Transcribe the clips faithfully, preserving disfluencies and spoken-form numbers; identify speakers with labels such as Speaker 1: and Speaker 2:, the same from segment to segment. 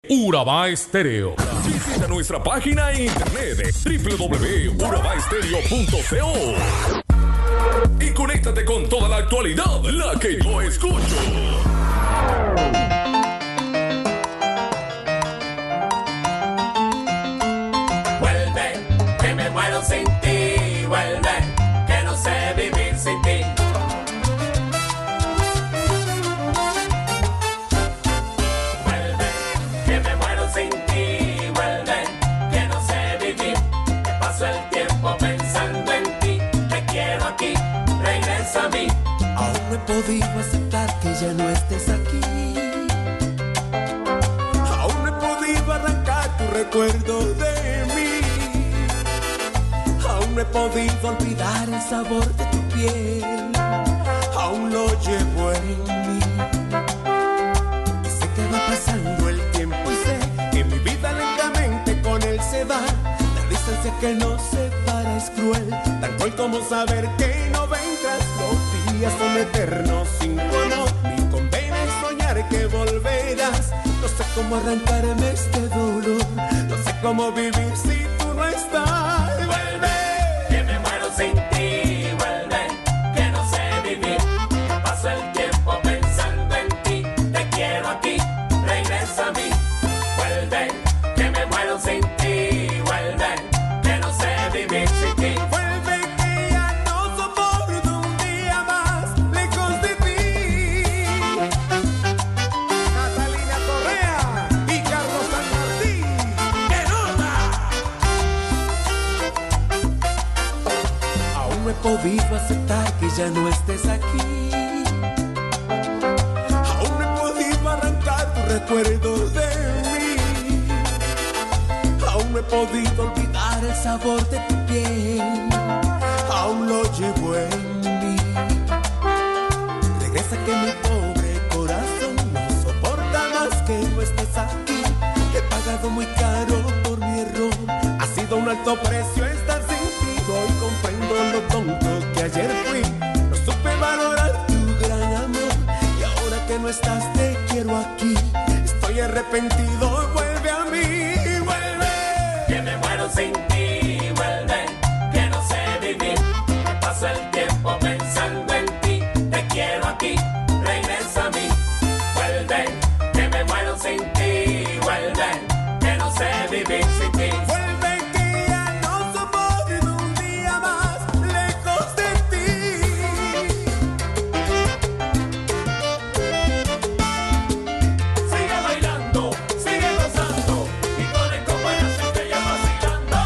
Speaker 1: Urabá Estéreo. Visita nuestra página en internet doble u doble u doble u punto urabá estéreo punto co y conéctate con toda la actualidad, la que yo escucho.
Speaker 2: Vuelve, que me muero sin ti. Vuelve, que no sé vivir sin ti. Vuelve, que me muero sin ti. Vuelve, que no sé vivir. Que paso el tiempo pensando en ti. Te quiero aquí, regresa a mí.
Speaker 3: Aún no he podido aceptar que ya no estés aquí. Aún no he podido arrancar tu recuerdo de mí. Aún no he podido olvidar el sabor de tu piel. Aún lo llevo en mí. Y sé que va pasando el tiempo y sé que mi vida lentamente con él se va. La distancia que nos separa es cruel, tan cruel como saber que no vendrás. Los días son eternos sin tu amor. Mi condena es soñar que volverás. No sé cómo arrancarme este dolor. No sé cómo vivir si tú no estás.
Speaker 2: Vuelve, que me muero sin ti. Vuelve, que no sé vivir. Paso el tiempo pensando en ti. Te quiero aquí, regresa a mí. Vuelve, que me muero sin ti. Vuelve, que no sé vivir sin ti.
Speaker 3: Vuelve que ya no soporto un día más lejos de ti. Catalina Correa y Carlos San Martín. ¡Qué nota! Aún no he podido aceptar que ya no estés aquí. Aún no he podido arrancar tu recuerdo de mí. Aún no he podido olvidar el sabor de tu piel. Aún lo llevo en mí. Regresa que mi pobre corazón no soporta más que no estés aquí. He pagado muy caro por mi error. Ha sido un alto precio estar sin ti. Hoy comprendo lo tonto que ayer fui. No supe valorar tu gran amor. Y ahora que no estás te quiero aquí. Estoy arrepentido, vuelve a mí. Vuelve,
Speaker 2: Que me muero sin ti. Vuelve, que no sé vivir. Paso el tiempo pensando en ti. Te quiero aquí, regresa a mí. Vuelve, que me muero sin ti. Vuelve, que no sé vivir sin ti.
Speaker 3: vuelve que ya no soporto un día más lejos de ti.
Speaker 2: Sigue bailando, sigue gozando. Y con el copo en las estrellas vacilando.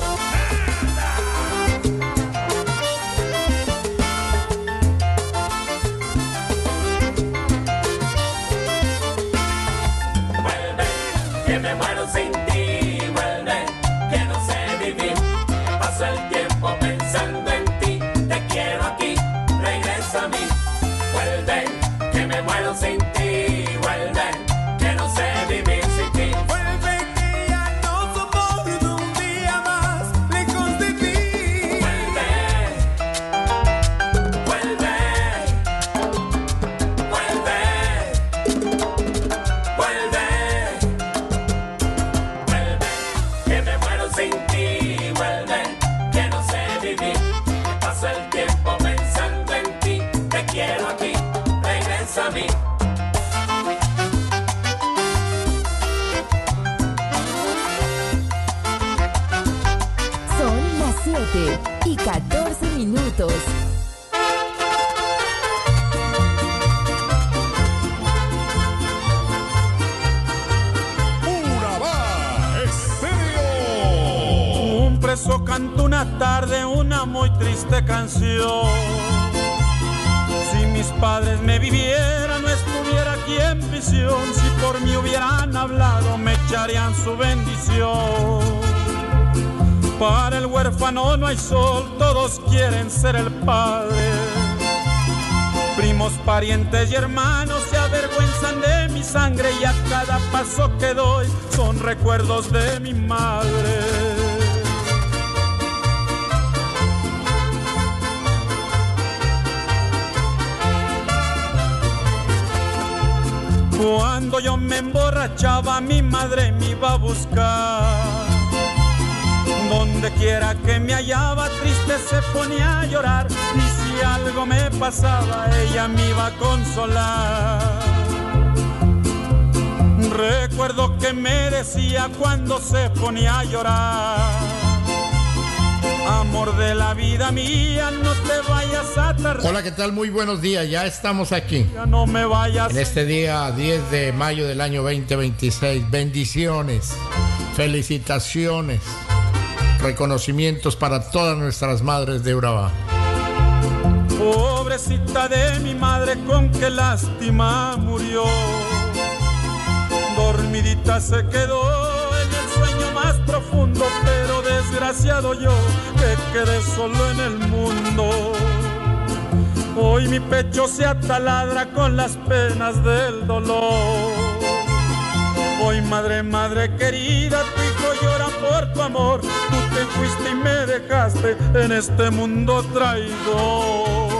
Speaker 2: Vuelve, que me muero sin ti. Vuelve, que no sé vivir. Paso el tiempo pensando en ti. Te quiero aquí, regresa a mí. Vuelve, que me muero sin ti. Vuelve, que no sé vivir sin ti.
Speaker 3: Vuelve que ya no soporto un día más lejos de ti.
Speaker 2: Vuelve, vuelve, vuelve, vuelve, vuelve, que me muero sin ti. Vuelve, que no sé vivir. Paso el tiempo pensando en ti. Te quiero aquí, regresa a mí.
Speaker 4: Son las siete y catorce minutos.
Speaker 1: Urabá Estéreo.
Speaker 5: Un preso canta una tarde una muy triste canción. Si mis padres me vivieran, no estuviera aquí en prisión. Si por mí hubieran hablado, me echarían su bendición. Para el huérfano no hay sol, todos quieren ser el padre. Primos, parientes y hermanos se avergüenzan de mi sangre y a cada paso que doy son recuerdos de mi madre. Cuando yo me emborrachaba, mi madre me iba a buscar. Donde quiera que me hallaba, triste se ponía a llorar. Y si algo me pasaba, ella me iba a consolar. Recuerdo que me decía cuando se ponía a llorar: amor de la vida mía, no te vayas a tardar.
Speaker 6: Hola, ¿qué tal? Muy buenos días, ya estamos aquí.
Speaker 5: Ya no me vayas.
Speaker 6: En este día diez de mayo del año veinte veintiséis, bendiciones, felicitaciones, reconocimientos para todas nuestras madres de Urabá.
Speaker 5: Pobrecita de mi madre, con qué lástima murió. Dormidita se quedó en el sueño más profundo, pero desgraciado yo que quedé solo en el mundo. Hoy mi pecho se ataladra con las penas del dolor. Hoy madre, madre querida, tu hijo llora por tu amor. Tú te fuiste y me dejaste en este mundo traidor.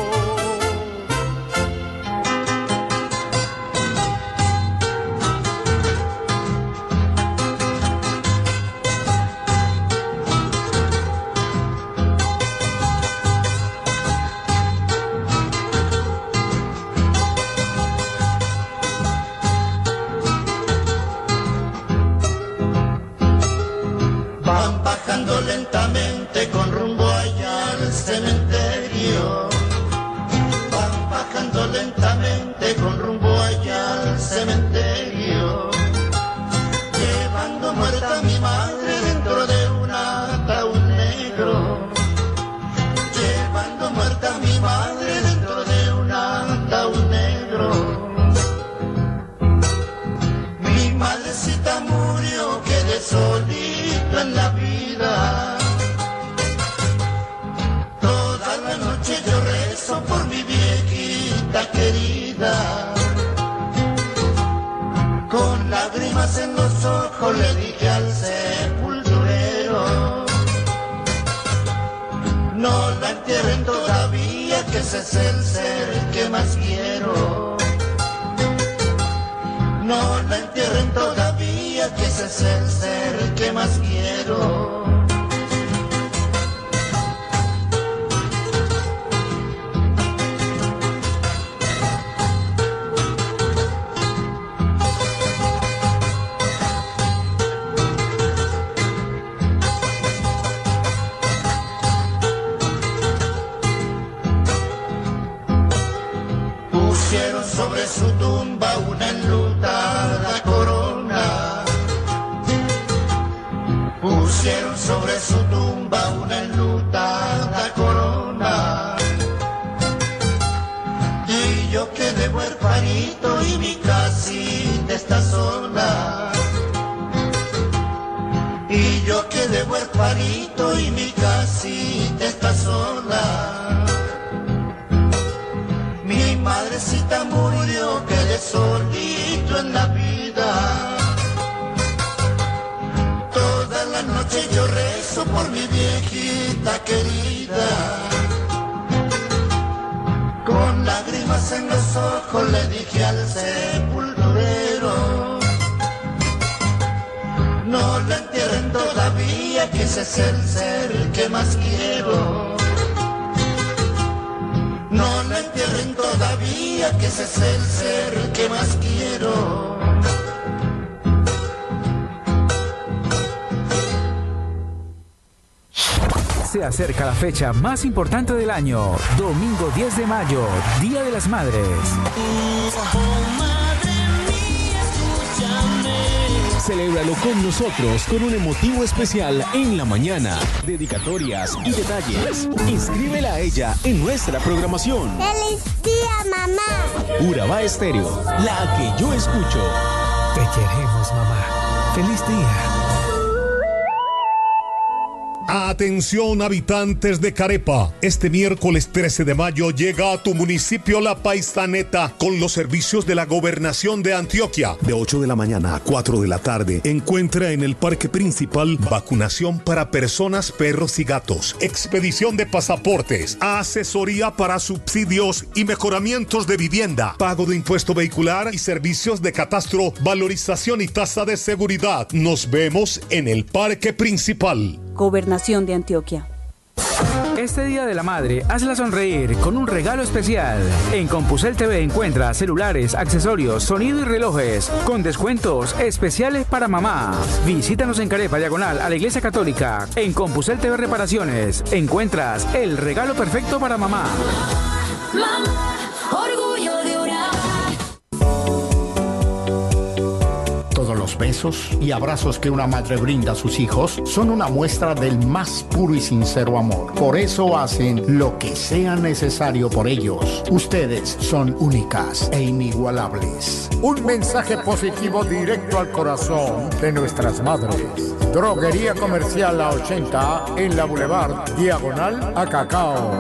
Speaker 7: Lentamente con rumbo allá al cementerio. Van bajando lentamente con rumbo allá al cementerio. Llevando muerta a mi madre dentro de un ataúd negro. Llevando muerta a mi madre dentro de un ataúd negro. Mi madrecita murió, quedé solito en la vida. Toda la noche yo rezo por mi viejita querida. Con lágrimas en los ojos le dije al sepulturero: no la entierren todavía, que ese es el ser que más quiero. No la entierren todavía, que ese es el ser que más quiero. Pusieron sobre su tumba una enlutada corona. Pusieron sobre su tumba una enlutada corona. Y yo quedé huerfanito y mi casita está sola. Y yo quedé huerfanito y mi casita está sola. Mi madrecita murió, quedé solito en la vida. Toda la noche yo rezo por mi viejita querida. Con lágrimas en los ojos le dije al sepulturero: no la entierren todavía, que ese es el ser que más quiero. No la entierren todavía, que ese es el ser que más quiero.
Speaker 8: Se acerca la fecha más importante del año, domingo diez de mayo, Día de las Madres.
Speaker 9: Celébralo con nosotros con un emotivo especial en la mañana. Dedicatorias y detalles. Inscríbela a ella en nuestra programación.
Speaker 10: ¡Feliz día, mamá!
Speaker 9: Urabá Estéreo, la que yo escucho.
Speaker 8: Te queremos, mamá. ¡Feliz día!
Speaker 11: Atención habitantes de Carepa, este miércoles trece de mayo llega a tu municipio La Paisaneta con los servicios de la Gobernación de Antioquia. De ocho de la mañana a cuatro de la tarde, encuentra en el parque principal vacunación para personas, perros y gatos, expedición de pasaportes, asesoría para subsidios y mejoramientos de vivienda, pago de impuesto vehicular y servicios de catastro, valorización y tasa de seguridad. Nos vemos en el parque principal.
Speaker 12: Gobernación de Antioquia.
Speaker 8: Este Día de la Madre, hazla sonreír con un regalo especial. En Compusel T V encuentra celulares, accesorios, sonido y relojes con descuentos especiales para mamá. Visítanos en Carepa, diagonal a la Iglesia Católica. En Compusel T V Reparaciones encuentras el regalo perfecto para mamá.
Speaker 2: Mamá, orgullo de orar.
Speaker 6: Todos los besos y abrazos que una madre brinda a sus hijos son una muestra del más puro y sincero amor. Por eso hacen lo que sea necesario por ellos. Ustedes son únicas e inigualables. Un mensaje positivo directo al corazón de nuestras madres. Droguería Comercial La ochenta en la Boulevard, diagonal a Cacao.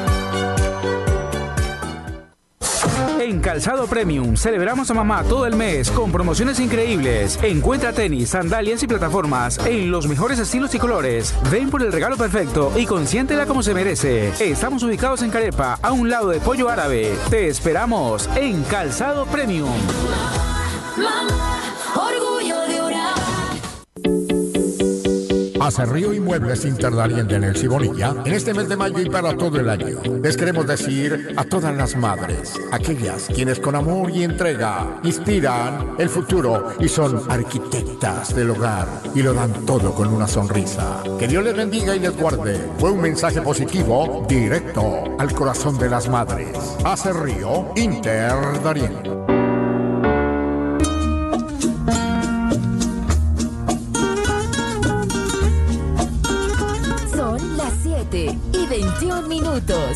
Speaker 8: En Calzado Premium celebramos a mamá todo el mes con promociones increíbles. Encuentra tenis, sandalias y plataformas en los mejores estilos y colores. Ven por el regalo perfecto y consiéntela como se merece. Estamos ubicados en Carepa, a un lado de Pollo Árabe. Te esperamos en Calzado Premium.
Speaker 2: Mamá, orgullo de orar.
Speaker 6: Acerrío Inmuebles Interdaliente en el Sibonilla, en este mes de mayo y para todo el año. Les queremos decir a todas las madres, aquellas quienes con amor y entrega inspiran el futuro y son arquitectas del hogar y lo dan todo con una sonrisa. Que Dios les bendiga y les guarde. Fue un mensaje positivo directo al corazón de las madres. Acerrío Interdaliente.
Speaker 4: Y veintiún minutos.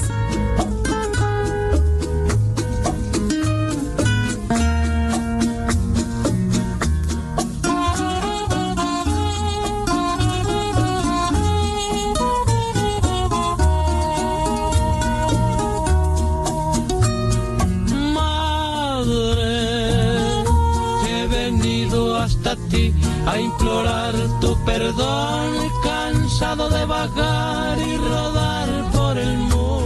Speaker 13: Madre, he venido hasta ti a implorar tu perdón, cansado de vagar y rodar por el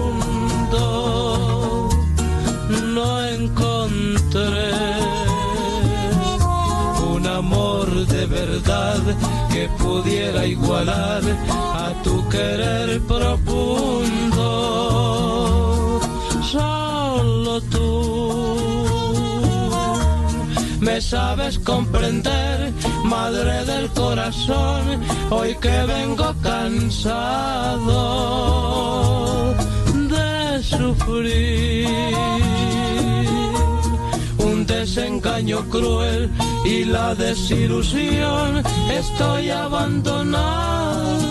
Speaker 13: mundo. No encontré un amor de verdad que pudiera igualar a tu querer profundo. Solo tú me sabes comprender, madre del corazón, hoy que vengo cansado de sufrir un desengaño cruel y la desilusión, estoy abandonado.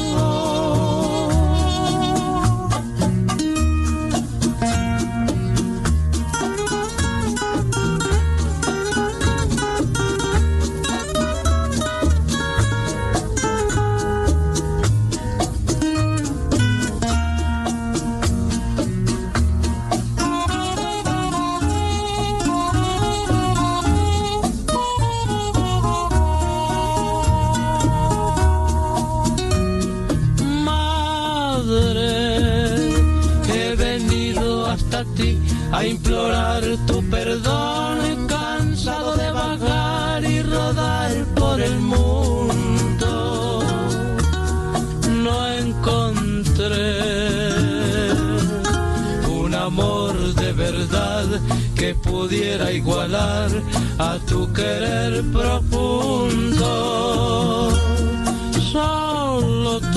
Speaker 13: A implorar tu perdón, cansado de vagar y rodar por el mundo. No encontré un amor de verdad que pudiera igualar a tu querer profundo. Solo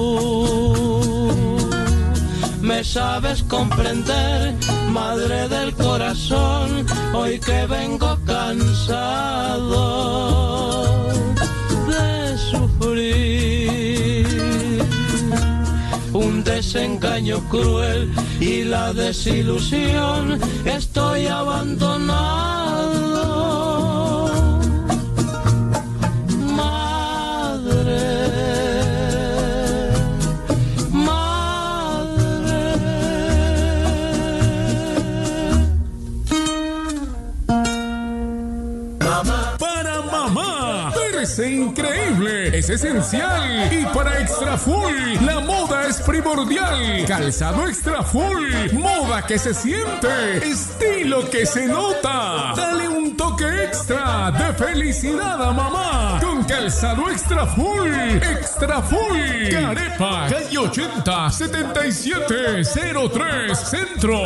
Speaker 13: tú me sabes comprender, madre del corazón, hoy que vengo cansado de sufrir un desengaño cruel y la desilusión, estoy abandonado. Madre,
Speaker 1: mamá. Verse increíble es esencial y para Extra Full la moda es primordial. Calzado Extra Full, moda que se siente, estilo que se nota. Dale un toque extra de felicidad a mamá con calzado Extra Full. Extra Full, Carepa, calle ochenta, setenta y siete cero tres, Centro.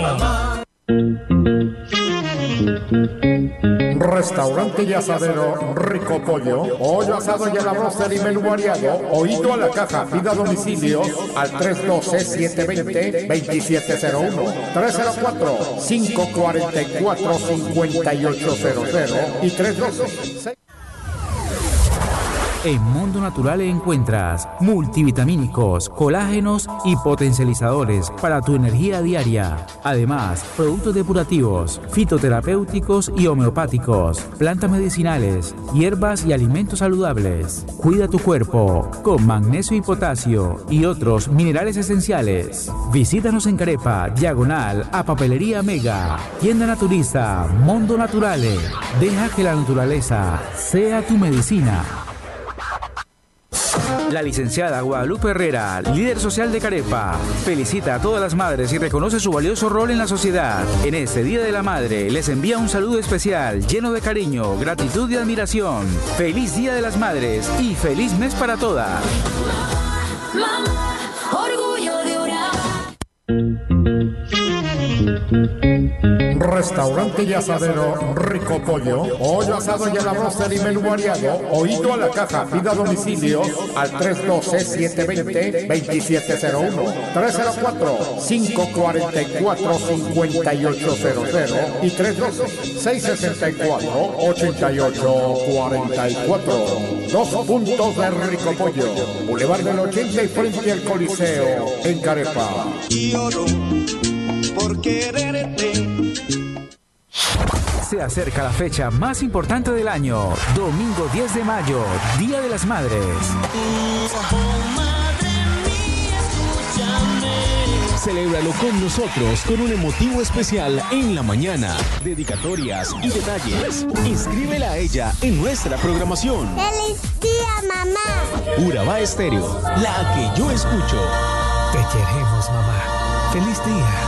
Speaker 6: Restaurante y asadero Rico Pollo, pollo asado y el arroz y menú variado, oído a la caja, pida domicilios al tres uno dos, siete dos cero, dos siete cero uno, tres cero cuatro, cinco cuatro cuatro, cinco ocho cero cero y tres uno dos.
Speaker 8: En Mundo Natural encuentras multivitamínicos, colágenos y potencializadores para tu energía diaria. Además, productos depurativos, fitoterapéuticos y homeopáticos, plantas medicinales, hierbas y alimentos saludables. Cuida tu cuerpo con magnesio y potasio y otros minerales esenciales. Visítanos en Carepa, diagonal a Papelería Mega. Tienda naturista Mundo Naturale. Deja que la naturaleza sea tu medicina. La licenciada Guadalupe Herrera, líder social de Carepa, felicita a todas las madres y reconoce su valioso rol en la sociedad. En este Día de la Madre les envía un saludo especial lleno de cariño, gratitud y admiración. Feliz Día de las Madres y feliz mes para todas.
Speaker 2: Mamá, orgullo de orar.
Speaker 6: Restaurante y asadero Rico Pollo, pollo asado y el arroz y menú variado, oído a la caja, pida domicilios al tres uno dos, siete dos cero, dos siete cero uno, tres cero cuatro, cinco cuatro cuatro, cinco ocho cero cero y tres uno dos, seis seis cuatro, ocho ocho cuatro cuatro. Dos puntos de Rico Pollo, Boulevard del ochenta y frente al Coliseo en Carepa.
Speaker 3: Y oro por quererte.
Speaker 8: Se acerca la fecha más importante del año, domingo diez de mayo, Día de las Madres.
Speaker 9: Celébralo con nosotros con un emotivo especial en la mañana. Dedicatorias y detalles. Inscríbela a ella en nuestra programación.
Speaker 10: ¡Feliz día, mamá!
Speaker 9: Urabá Estéreo, la que yo escucho.
Speaker 14: Te queremos, mamá. ¡Feliz día!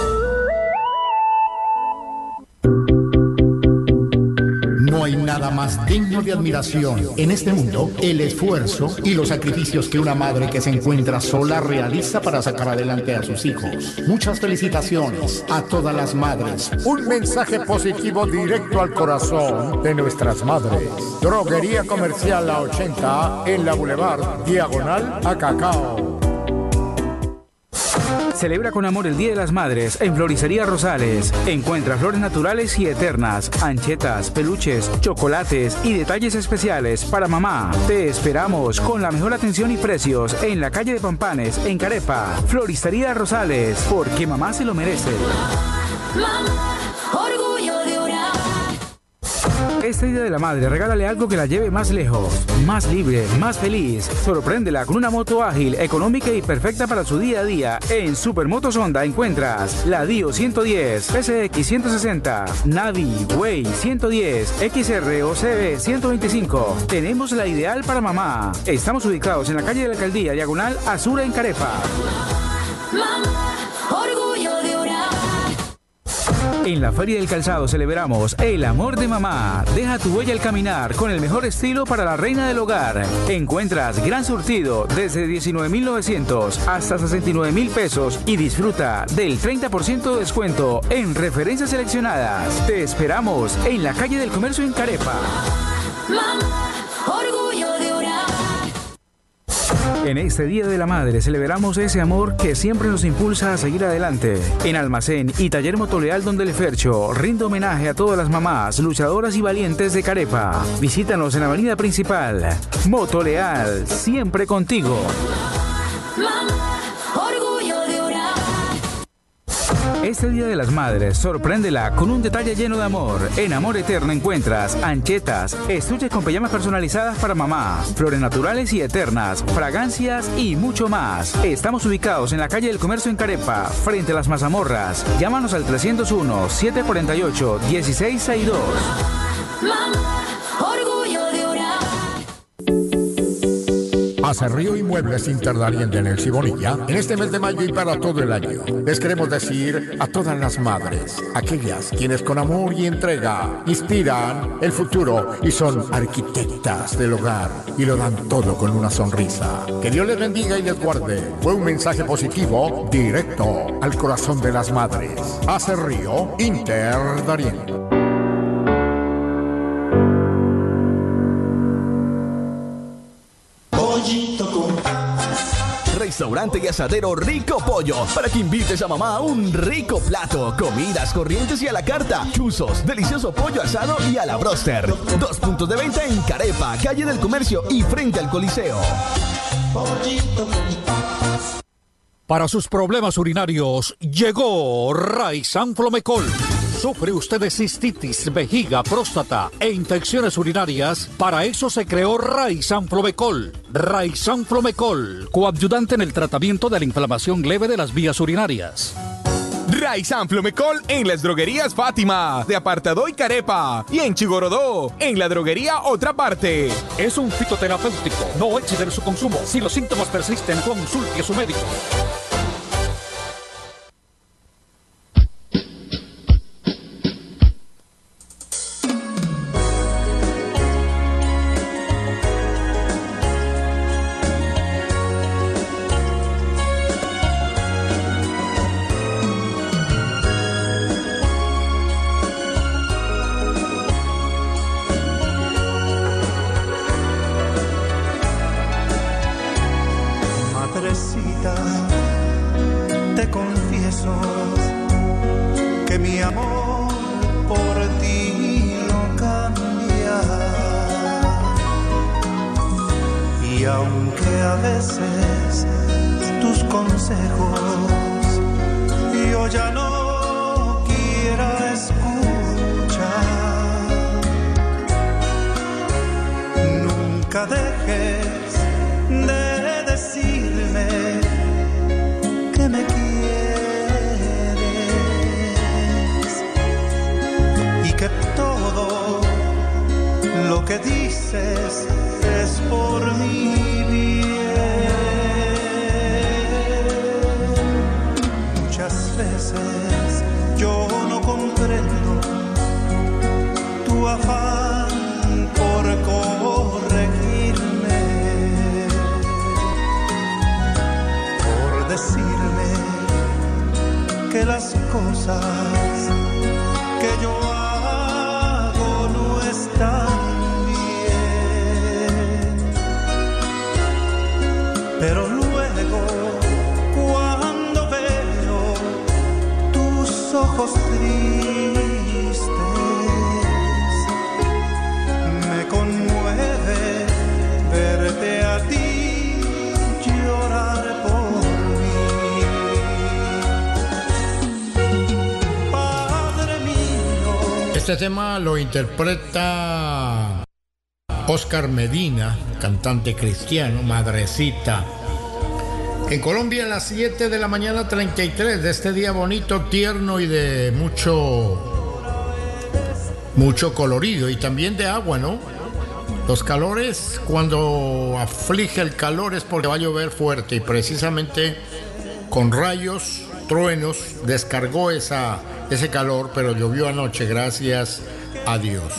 Speaker 6: No hay nada más digno de admiración en este mundo, el esfuerzo y los sacrificios que una madre que se encuentra sola realiza para sacar adelante a sus hijos. Muchas felicitaciones a todas las madres. Un mensaje positivo directo al corazón de nuestras madres. Droguería Comercial La ochenta en la Boulevard, diagonal a Cacao.
Speaker 8: Celebra con amor el Día de las Madres en Floristería Rosales. Encuentra flores naturales y eternas, anchetas, peluches, chocolates y detalles especiales para mamá. Te esperamos con la mejor atención y precios en la calle de Pampanes, en Carepa. Floristería Rosales, porque mamá se lo merece.
Speaker 2: Mamá, orgullo de orar.
Speaker 8: Este Día de la Madre, regálale algo que la lleve más lejos, más libre, más feliz. Sorpréndela con una moto ágil, económica y perfecta para su día a día. En Supermotos Honda encuentras la Dio ciento diez, P C X ciento sesenta, Navi, Way ciento diez, X R o C B ciento veinticinco. Tenemos la ideal para mamá. Estamos ubicados en la calle de la Alcaldía, diagonal Azura en Carepa.
Speaker 2: Mamá, orgullo de orar.
Speaker 8: En la Feria del Calzado celebramos el amor de mamá. Deja tu huella al caminar con el mejor estilo para la reina del hogar. Encuentras gran surtido desde diecinueve mil novecientos hasta sesenta y nueve mil pesos y disfruta del treinta por ciento de descuento en referencias seleccionadas. Te esperamos en la calle del Comercio en Carepa.
Speaker 2: Mamá, orgullo de orar.
Speaker 8: En este Día de la Madre celebramos ese amor que siempre nos impulsa a seguir adelante. En Almacén y Taller Motoleal Donde Le Fercho, rindo homenaje a todas las mamás, luchadoras y valientes de Carepa. Visítanos en la avenida principal. Motoleal, siempre contigo.
Speaker 2: Mamá, orgullo de orar.
Speaker 8: Este Día de las Madres, sorpréndela con un detalle lleno de amor. En Amor Eterno encuentras anchetas, estuches con pijamas personalizadas para mamá, flores naturales y eternas, fragancias y mucho más. Estamos ubicados en la calle del Comercio en Carepa, frente a las mazamorras. Llámanos al trescientos uno, setecientos cuarenta y ocho, dieciséis sesenta y dos.
Speaker 2: Mamá, orgullo de orar.
Speaker 6: Acerrío Inmuebles Interdaliente en el Sibonilla, en este mes de mayo y para todo el año. Les queremos decir a todas las madres, aquellas quienes con amor y entrega inspiran el futuro y son arquitectas del hogar y lo dan todo con una sonrisa. Que Dios les bendiga y les guarde. Fue un mensaje positivo directo al corazón de las madres. Acerrío Interdaliente.
Speaker 15: Restaurante y asadero Rico Pollo, para que invites a mamá a un rico plato, comidas corrientes y a la carta, chuzos, delicioso pollo asado y a la broster. Dos puntos de venta en Carepa, calle del Comercio y frente al Coliseo.
Speaker 16: Para sus problemas urinarios, llegó Raisan Flomecol. ¿Sufre usted de cistitis, vejiga, próstata e infecciones urinarias? Para eso se creó Raisan Flomecol. Raisan Flomecol, coadyuvante en el tratamiento de la inflamación leve de las vías urinarias.
Speaker 17: Raisan Flomecol en las droguerías Fátima, de Apartado y Carepa, y en Chigorodó, en la droguería Otra Parte.
Speaker 16: Es un fitoterapéutico, no exceder su consumo. Si los síntomas persisten, consulte a su médico.
Speaker 6: Este tema lo interpreta Oscar Medina, cantante cristiano, Madrecita. En Colombia a las siete de la mañana treinta y tres de este día bonito, tierno y de mucho, mucho colorido y también de agua, ¿no? Los calores, cuando aflige el calor es porque va a llover fuerte y precisamente con rayos, truenos, descargó esa... ese calor, pero llovió anoche, gracias a Dios.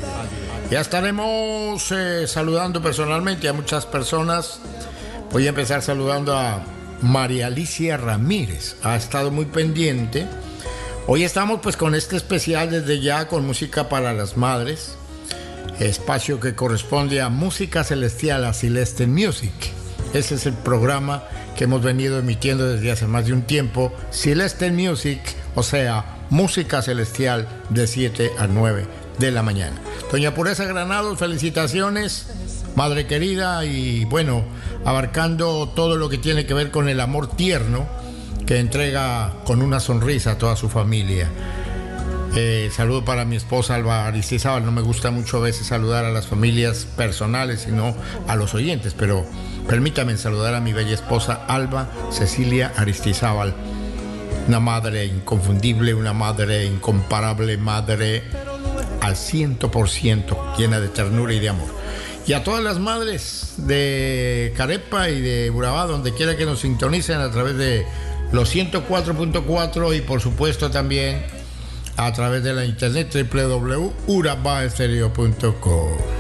Speaker 6: Ya estaremos eh, saludando personalmente a muchas personas. Voy a empezar saludando a María Alicia Ramírez, ha estado muy pendiente. Hoy estamos pues con este especial desde ya con música para las madres, espacio que corresponde a Música Celestial, a Celestial Music. Ese es el programa que hemos venido emitiendo desde hace más de un tiempo, Celestial Music, o sea, música celestial de siete a nueve de la mañana. Doña Pureza Granados, felicitaciones, madre querida, y bueno, abarcando todo lo que tiene que ver con el amor tierno que entrega con una sonrisa a toda su familia. Eh, saludo para mi esposa Alba Aristizábal. No me gusta mucho a veces saludar a las familias personales, sino a los oyentes, pero permítame saludar a mi bella esposa Alba Cecilia Aristizábal. Una madre inconfundible, una madre incomparable, madre al ciento por ciento, llena de ternura y de amor. Y a todas las madres de Carepa y de Urabá, donde quiera que nos sintonicen a través de los ciento cuatro punto cuatro y por supuesto también a través de la internet doble u doble u doble u punto urabá estéreo punto com.